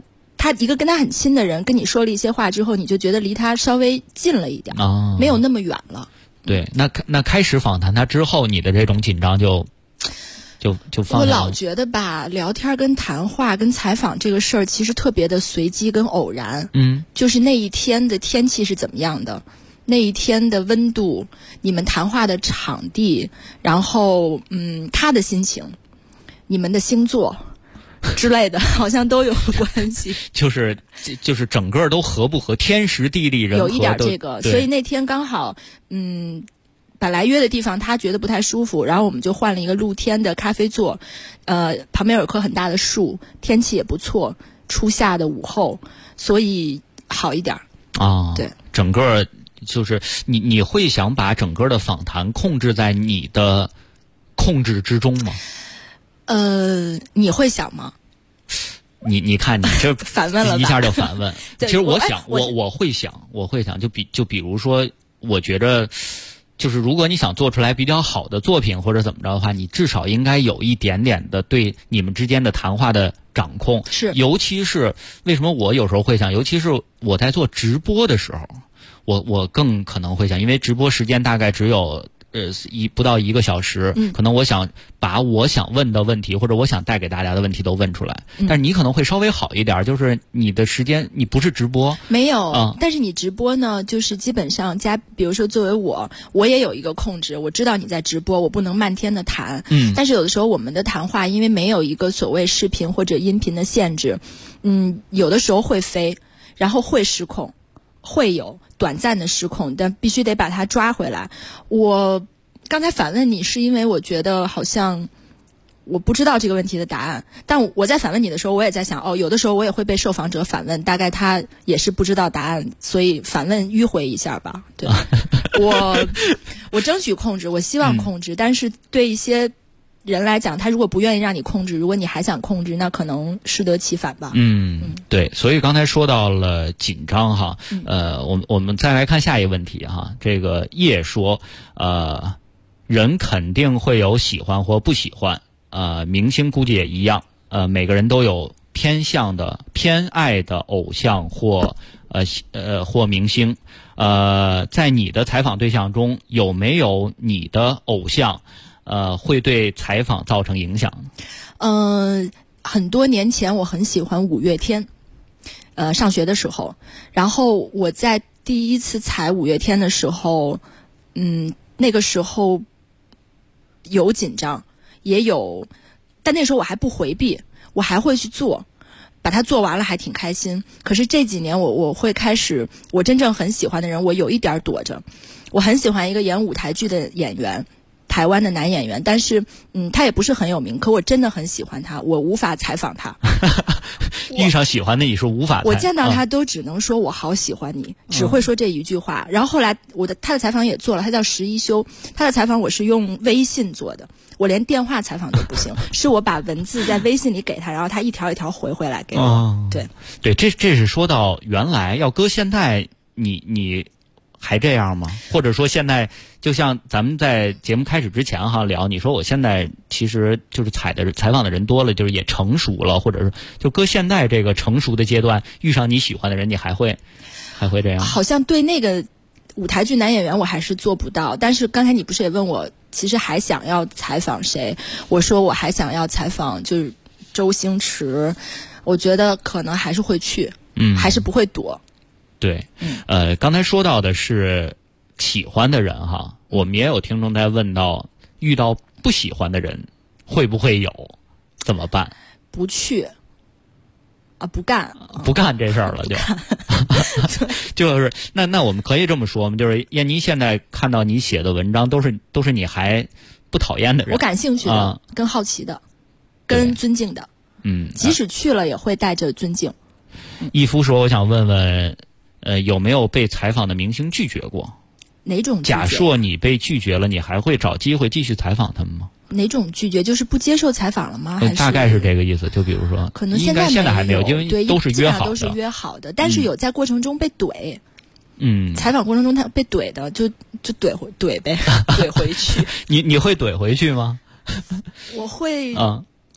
他一个跟他很亲的人跟你说了一些话之后，你就觉得离他稍微近了一点，没有那么远了。 对，那开始访谈他之后，你的这种紧张就放下了。 我老觉得吧，聊天跟谈话跟采访这个事儿其实特别的随机跟偶然。就是那一天的天气是怎么样的，那一天的温度，你们谈话的场地，然后他的心情，你们的星座之类的，好像都有关系。 就是整个都合不合，天时地利人和有一点这个，所以那天刚好本来约的地方他觉得不太舒服，然后我们就换了一个露天的咖啡座，旁边有棵很大的树，天气也不错，初夏的午后，所以好一点对， 整个就是你会想把整个的访谈控制在你的控制之中吗？ 你会想吗？ 你看你这反问了吧， 一下就反问。其实我想， 我会想，就比如说，我觉着。就是如果你想做出来比较好的作品或者怎么着的话，你至少应该有一点点的对你们之间的谈话的掌控。 是， 尤其是为什么我有时候会想，尤其是我在做直播的时候，我更可能会想，因为直播时间大概只有不到1个小时，可能我想把我想问的问题或者我想带给大家的问题都问出来。但是你可能会稍微好一点，就是你的时间你不是直播， 没有，但是你直播呢，就是基本上比如说作为我也有一个控制，我知道你在直播，我不能漫天的谈，但是有的时候我们的谈话因为没有一个所谓视频或者音频的限制，有的时候会飞，然后会失控。会有短暂的失控，但必须得把它抓回来。我刚才反问你是因为我觉得好像我不知道这个问题的答案，但我在反问你的时候，我也在想，有的时候我也会被受访者反问，大概他也是不知道答案，所以反问迂回一下吧。对，我争取控制，我希望控制，但是对一些人来讲，他如果不愿意让你控制，如果你还想控制，那可能适得其反吧。 对，所以刚才说到了紧张哈，我们再来看下一个问题哈。这个叶说，人肯定会有喜欢或不喜欢，明星估计也一样，每个人都有偏爱的偶像或明星，在你的采访对象中有没有你的偶像？会对采访造成影响？ 很多年前我很喜欢五月天，上学的时候，然后我在第一次采五月天的时候，那个时候有紧张，也有，但那时候我还不回避，我还会去做，把它做完了还挺开心。可是这几年我会开始，我真正很喜欢的人，我有一点躲着。我很喜欢一个演舞台剧的演员。台湾的男演员，但是他也不是很有名，可我真的很喜欢他，我无法采访他。 遇上喜欢的你是无法。 我见到他都只能说我好喜欢你，只会说这一句话。然后后来他的采访也做了，他叫石一修，他的采访我是用微信做的，我连电话采访都不行，是我把文字在微信里给他，然后他一条一条回来给我。 对，这是说到原来要搁现在，你还这样吗？或者说现在就像咱们在节目开始之前聊，你说我现在其实就是采访的人多了，就是也成熟了，或者是就搁现在这个成熟的阶段，遇上你喜欢的人，你还会这样？ 好像对那个舞台剧男演员我还是做不到，但是刚才你不是也问我，其实还想要采访谁？我说我还想要采访就是周星驰，我觉得可能还是会去，还是不会躲。 对，刚才说到的是喜欢的人哈，我们也有听众在问到，遇到不喜欢的人会不会有？怎么办？ 不去不干这事儿了就，就是那我们可以这么说吗？就是燕妮现在看到你写的文章都是你还不讨厌的人， 我感兴趣的、跟好奇的、跟尊敬的，即使去了也会带着尊敬。 义夫说，我想问问。有没有被采访的明星拒绝过？ 哪种拒绝？ 假设你被拒绝了，你还会找机会继续采访他们吗？ 哪种拒绝？就是不接受采访了吗？还是大概是这个意思。就比如说， 可能现在还没有，因为都是约好的， 都是约好的。但是有在过程中被怼，采访过程中他被怼的，就怼呗，怼回去。 你会怼回去吗？ 我会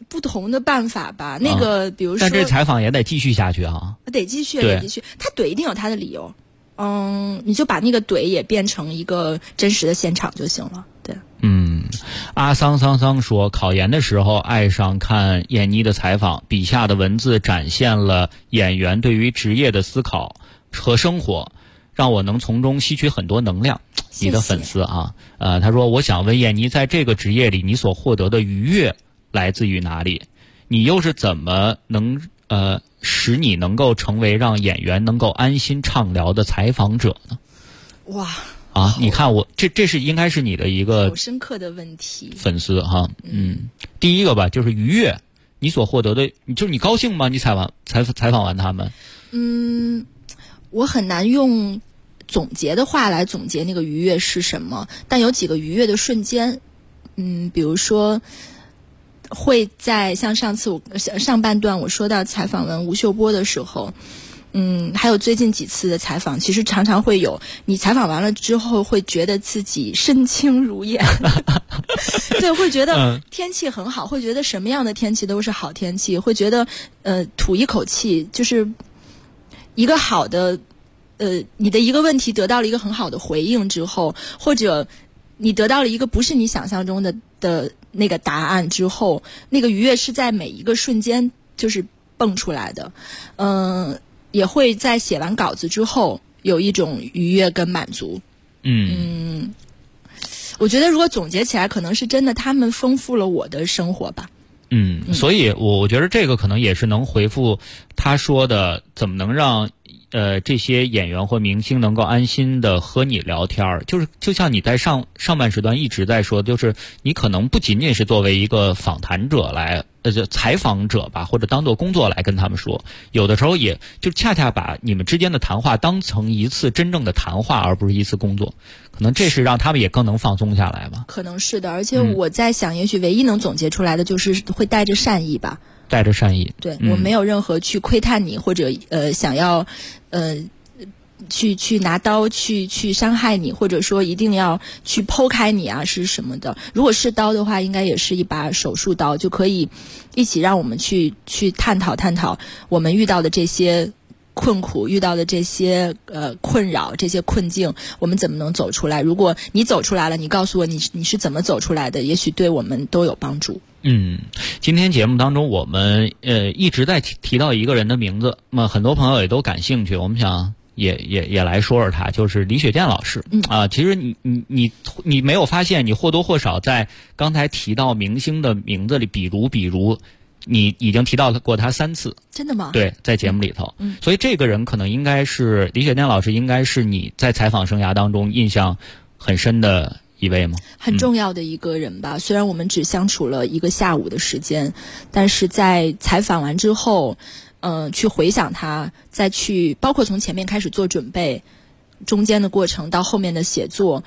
不同的办法吧。那个比如说， 但这采访也得继续下去啊， 得继续。他怼一定有他的理由。你就把那个怼也变成一个真实的现场就行了。对。 阿桑说，考研的时候爱上看闫妮的采访，笔下的文字展现了演员对于职业的思考和生活，让我能从中吸取很多能量。 谢谢你的粉丝啊，他说，我想问闫妮，在这个职业里，你所获得的愉悦来自于哪里？你又是怎么能使你能够成为让演员能够安心畅聊的采访者呢？ 哇！ 你看我这是应该是你的一个好深刻的问题。 粉丝哈，第一个吧，就是愉悦，你所获得的，就是你高兴吗？你采访完他们？ 我很难用总结的话来总结那个愉悦是什么，但有几个愉悦的瞬间，比如说会在像上次我上半段我说到采访完吴秀波的时候。还有最近几次的采访，其实常常会有你采访完了之后会觉得自己身轻如燕对，会觉得天气很好，会觉得什么样的天气都是好天气，会觉得吐一口气，就是一个好的你的一个问题得到了一个很好的回应之后，或者你得到了一个不是你想象中的那个答案之后，那个愉悦是在每一个瞬间就是蹦出来的。也会在写完稿子之后有一种愉悦跟满足。我觉得如果总结起来，可能是真的他们丰富了我的生活吧。 所以我觉得这个可能也是能回复他说的，怎么能让这些演员或明星能够安心的和你聊天，就像你在上半时段一直在说，就是你可能不仅仅是作为一个访谈者来采访者吧，或者当做工作来跟他们说，有的时候也就恰恰把你们之间的谈话当成一次真正的谈话，而不是一次工作，可能这是让他们也更能放松下来吧。 可能是的，而且我在想，也许唯一能总结出来的就是会带着善意吧。 带着善意， 对，我没有任何去窥探你，或者想要去拿刀去伤害你，或者说一定要去剖开你啊是什么的。如果是刀的话，应该也是一把手术刀，就可以一起让我们去探讨我们遇到的这些困苦，遇到的这些困扰，这些困境，我们怎么能走出来？如果你走出来了，你告诉我你是怎么走出来的，也许对我们都有帮助。 今天节目当中我们一直在提到一个人的名字，那么很多朋友也都感兴趣，我们想也来说说他，就是李雪健老师。其实你没有发现，你或多或少在刚才提到明星的名字里，比如你已经提到过他3次。 真的吗？ 对，在节目里头。所以这个人可能应该是李雪健老师，应该是你在采访生涯当中印象很深的一位吗？ 很重要的一个人吧。虽然我们只相处了一个下午的时间，但是在采访完之后去回想他，再去包括从前面开始做准备，中间的过程到后面的写作，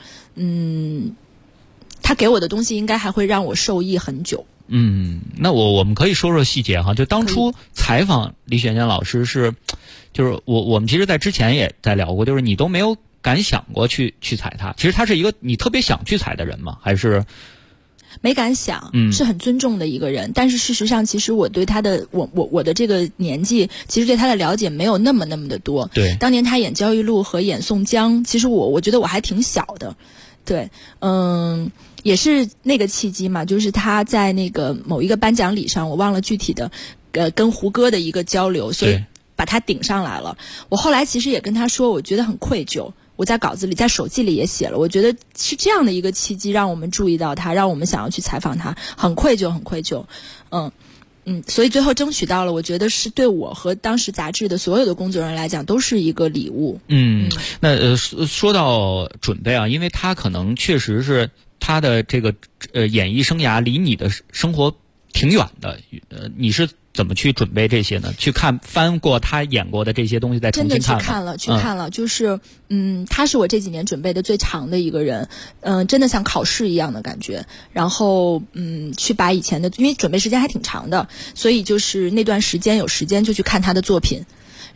他给我的东西应该还会让我受益很久。 那我们可以说说细节哈。就当初采访李雪健老师就是我们其实在之前也在聊过，就是你都没有敢想过去采他。其实他是一个你特别想去采的人吗？还是没敢想？是很尊重的一个人。但是事实上，其实我对他的我的这个年纪，其实对他的了解没有那么的多。 对， 当年他演焦裕禄和演宋江，其实我觉得我还挺小的。对，也是那个契机嘛，就是他在那个某一个颁奖礼上，我忘了具体的跟胡歌的一个交流，所以把他顶上来了。我后来其实也跟他说，我觉得很愧疚。我在稿子里，在手记里也写了，我觉得是这样的一个契机，让我们注意到他，让我们想要去采访他，很愧疚。所以最后争取到了，我觉得是对我和当时杂志的所有的工作人员来讲都是一个礼物。 那说到准备啊，因为他可能确实是他的这个演艺生涯离你的生活挺远的，你是怎么去准备这些呢？去翻过他演过的这些东西，再重新看。 真的去看了，就是他是我这几年准备的最长的一个人，真的像考试一样的感觉。然后去把以前的，因为准备时间还挺长的，所以就是那段时间有时间就去看他的作品。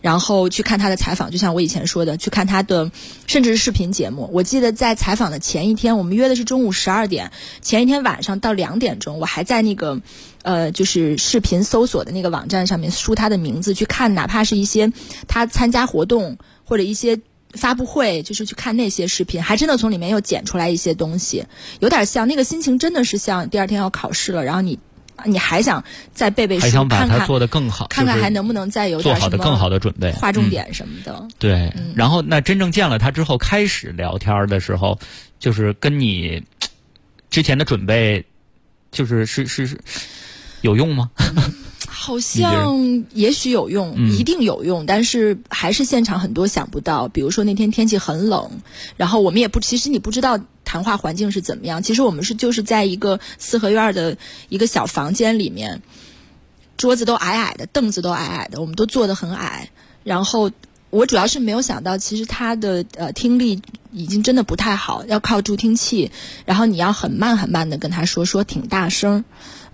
然后去看他的采访，就像我以前说的，去看他的甚至是视频节目。我记得在采访的前一天，我们约的是中午12点，前一天晚上到2点钟，我还在那个就是视频搜索的那个网站上面输他的名字，去看哪怕是一些他参加活动或者一些发布会，就是去看那些视频，还真的从里面又剪出来一些东西，有点像那个心情，真的是像第二天要考试了，然后你还想再背书， 还想把它做得更好， 看看还能不能再有点做好的更好的准备， 划重点什么的。 对，然后那真正见了他之后，开始聊天的时候，就是跟你之前的准备，就是是有用吗？ 好像也许有用，一定有用，但是还是现场很多想不到。比如说那天天气很冷，然后我们其实你不知道谈话环境是怎么样。其实我们就是在一个四合院的一个小房间里面，桌子都矮矮的，凳子都矮矮的，我们都坐得很矮。然后我主要是没有想到，其实他的听力已经真的不太好，要靠助听器，然后你要很慢很慢的跟他说挺大声，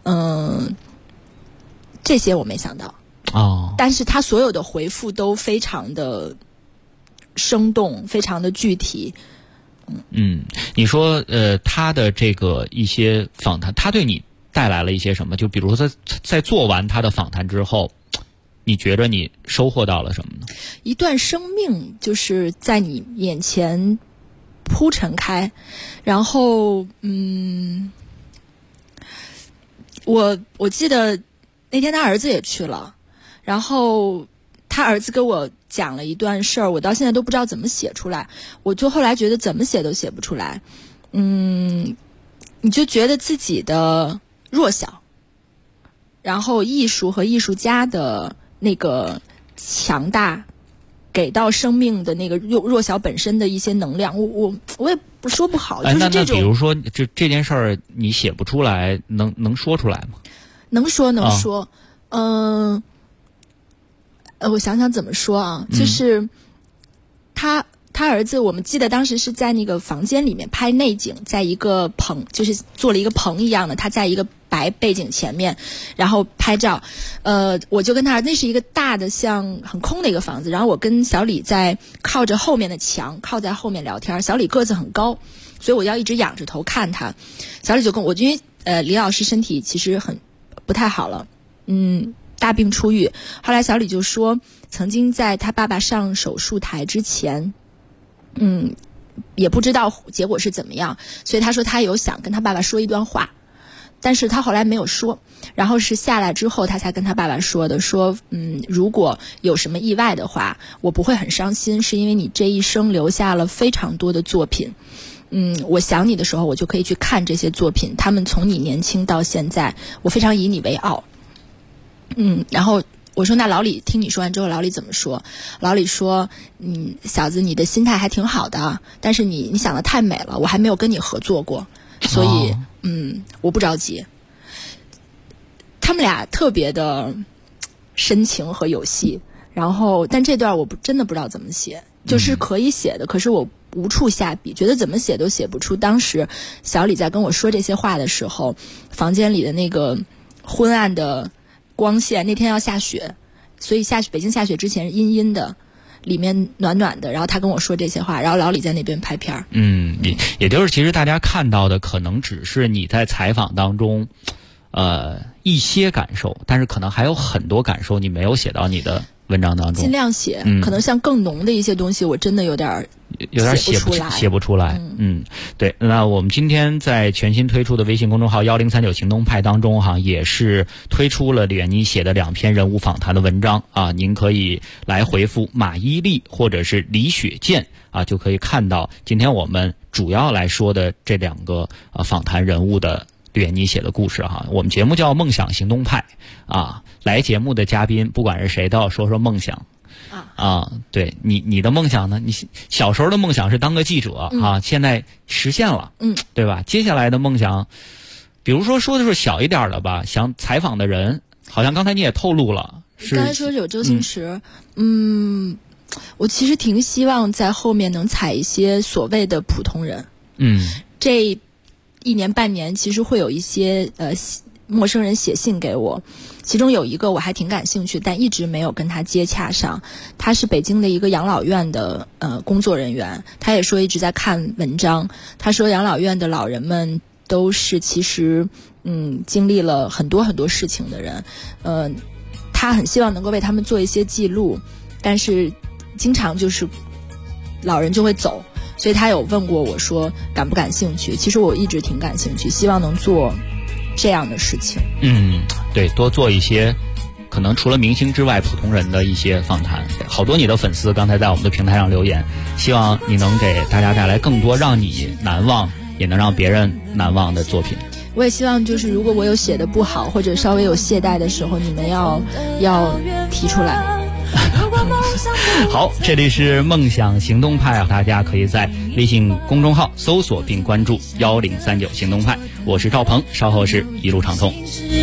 这些我没想到但是他所有的回复都非常的生动，非常的具体。 你说他的这个一些访谈，他对你带来了一些什么？就比如说在做完他的访谈之后，你觉得你收获到了什么呢？ 一段生命就是在你眼前铺陈开，然后我记得那天他儿子也去了，然后他儿子跟我讲了一段事儿，我到现在都不知道怎么写出来，我就后来觉得怎么写都写不出来。你就觉得自己的弱小，然后艺术和艺术家的那个强大给到生命的那个弱小本身的一些能量，我也不说不好，就是这种。 那比如说这件事儿你写不出来，能说出来吗？ 能说。我想想怎么说啊，就是他儿子，我们记得当时是在那个房间里面拍内景，在一个棚，就是做了一个棚一样的，他在一个白背景前面，然后拍照。我就跟他，那是一个大的像很空的一个房子，然后我跟小李在靠着后面的墙，靠在后面聊天。小李个子很高，所以我要一直仰着头看他。小李就跟我，因为李老师身体其实很不太好了，大病初愈。后来小李就说，曾经在他爸爸上手术台之前，也不知道结果是怎么样，所以他说他有想跟他爸爸说一段话，但是他后来没有说，然后是下来之后他才跟他爸爸说的，说如果有什么意外的话，我不会很伤心，是因为你这一生留下了非常多的作品。我想你的时候，我就可以去看这些作品，他们从你年轻到现在，我非常以你为傲。然后我说那老李听你说完之后，老李怎么说？老李说，小子，你的心态还挺好的，但是你想的太美了，我还没有跟你合作过，所以我不着急。他们俩特别的深情和有戏，然后但这段我真的不知道怎么写，就是可以写的，可是我无处下笔，觉得怎么写都写不出。当时小李在跟我说这些话的时候，房间里的那个昏暗的光线，那天要下雪，所以北京下雪之前是阴阴的，里面暖暖的，然后他跟我说这些话，然后老李在那边拍片儿。 也就是其实大家看到的可能只是你在采访当中一些感受，但是可能还有很多感受你没有写到你的文章当中。 尽量写，可能像更浓的一些东西我真的有点写不出来。对。那我们今天在全新推出的微信公众号1039行动派当中也是推出了连你写的2篇人物访谈的文章您可以来回复马伊琍或者是李雪健就可以看到今天我们主要来说的这2个访谈人物的对你写的故事我们节目叫梦想行动派来节目的嘉宾不管是谁都要说说梦想对，你的梦想呢？你小时候的梦想是当个记者现在实现了对吧？接下来的梦想，比如说的是小一点的吧，想采访的人，好像刚才你也透露了， 刚才说有周星驰，我其实挺希望在后面能采一些所谓的普通人，这1年半年其实会有一些陌生人写信给我，其中有一个我还挺感兴趣，但一直没有跟他接洽上。他是北京的一个养老院的工作人员，他也说一直在看文章。他说养老院的老人们都是其实经历了很多很多事情的人，他很希望能够为他们做一些记录，但是经常就是老人就会走，所以他有问过我说感不感兴趣。其实我一直挺感兴趣，希望能做这样的事情。 对，多做一些可能除了明星之外普通人的一些访谈。好多你的粉丝刚才在我们的平台上留言，希望你能给大家带来更多让你难忘也能让别人难忘的作品。 我也希望就是如果我有写的不好或者稍微有懈怠的时候，你们要提出来。 好，这里是梦想行动派，大家可以在微信公众号搜索并关注1039行动派，我是赵鹏，稍后是一路畅通。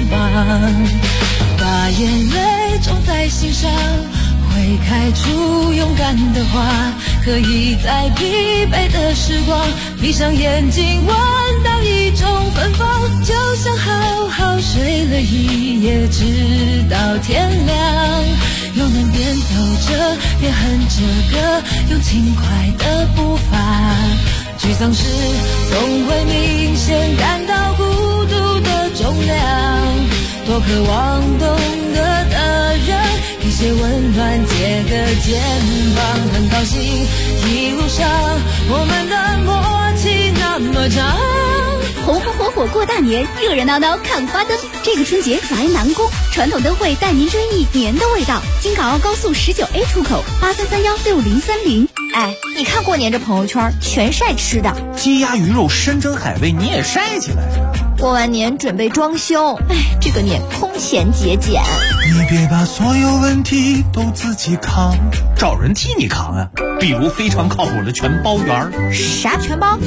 把眼泪种在心上，会开出勇敢的花，可以在疲惫的时光闭上眼睛闻到一种芬芳，就像好好睡了一夜直到天亮，又能边走着边哼着歌，用轻快的步伐，沮丧时总会明显感到孤独的重量，多渴望懂得的人给些温暖，借个肩膀，很高兴一路上我们的默契那么长。 红红火火过大年，热热闹闹看花灯。这个春节来南宫，传统灯会带您追忆年的味道。京港澳高速19A 出口83316030。 哎，你看过年这朋友圈全晒吃的， 鸡鸭鱼肉山珍海味你也晒起来了。 过完年准备装修，哎，这个年空前节俭。 你别把所有问题都自己扛，找人替你扛啊。比如非常靠谱的全包园。 啥全包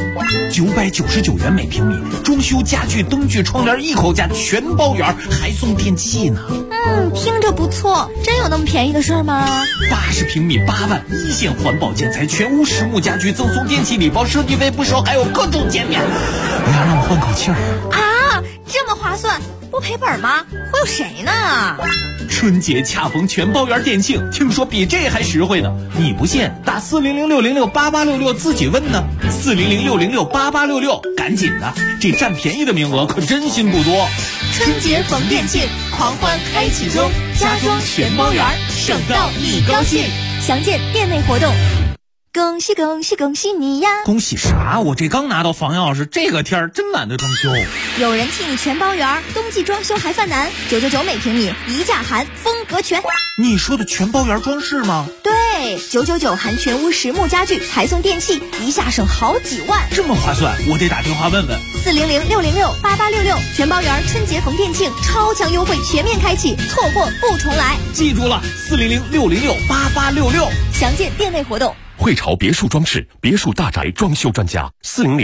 ？999元每平米，装修家具灯具窗帘一口价全包圆，还送电器呢。 听着不错，真有那么便宜的事吗 ？80平米8万，一线环保建材，全屋实木家具赠送电器礼包，设计费不收，还有各种减免。哎呀，让我换口气儿啊！这么划算，不赔本吗？忽悠谁呢？ 春节恰逢全包圆店庆，听说比这还实惠呢。你不信，打40060688866自己问呢。40060688866，赶紧的，这占便宜的名额可真心不多。 春节逢店庆，狂欢开启中，家装全包圆，省到你高兴。 详见店内活动。恭喜恭喜恭喜你呀！ 恭喜啥？我这刚拿到房钥匙，这个天儿真懒得装修。 有人替你全包圆，冬季装修还犯难，999每平米，一价含，风格全。 你说的全包圆装饰吗？ 对，999含全屋实木家具，还送电器，一下省好几万。 这么划算，我得打电话问问。 40060688866，全包圆春节逢店庆，超强优惠全面开启，错过不重来。 记住了，40060688866， 详见店内活动。 汇潮别墅装饰，别墅大宅装修专家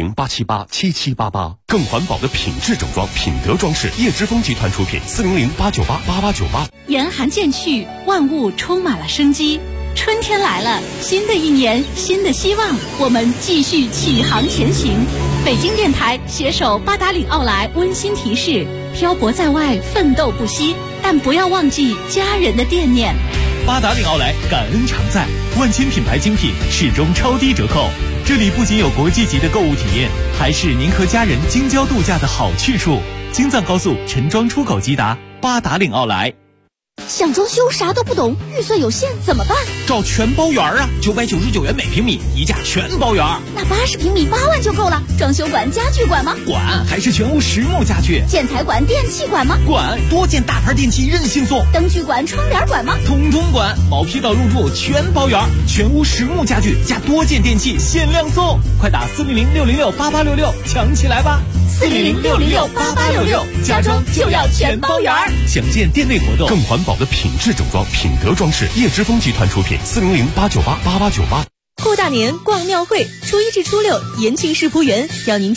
，400-878-7788，更环保的品质整装，品德装饰，叶之峰集团出品，400-898-8898。 严寒渐去，万物充满了生机。春天来了，新的一年，新的希望，我们继续启航前行。北京电台携手八达岭奥莱温馨提示：漂泊在外，奋斗不息，但不要忘记家人的惦念。 八达岭奥莱感恩常在，万千品牌精品始终超低折扣。这里不仅有国际级的购物体验，还是您和家人京郊度假的好去处。京藏高速陈庄出口即达，八达岭奥莱。 想装修啥都不懂，预算有限怎么办？ 找全包圆啊，999元每平米，一价全包圆。 那80平米8万就够了。装修管、家具管吗？ 管，还是全屋实木家具。 建材管、电器管吗？ 管，多件大牌电器任性送。 灯具管、窗帘管吗？ 通通管，毛坯到入住全包圆，全屋实木家具加多件电器限量送，快打40060688866抢起来吧 ！40060688866，家装就要全包圆。 详见店内活动。 更环保的品质整装，品德装饰，叶之峰集团出品，400-898-8898。 过大年逛庙会，初1至初6，延庆世仆园邀您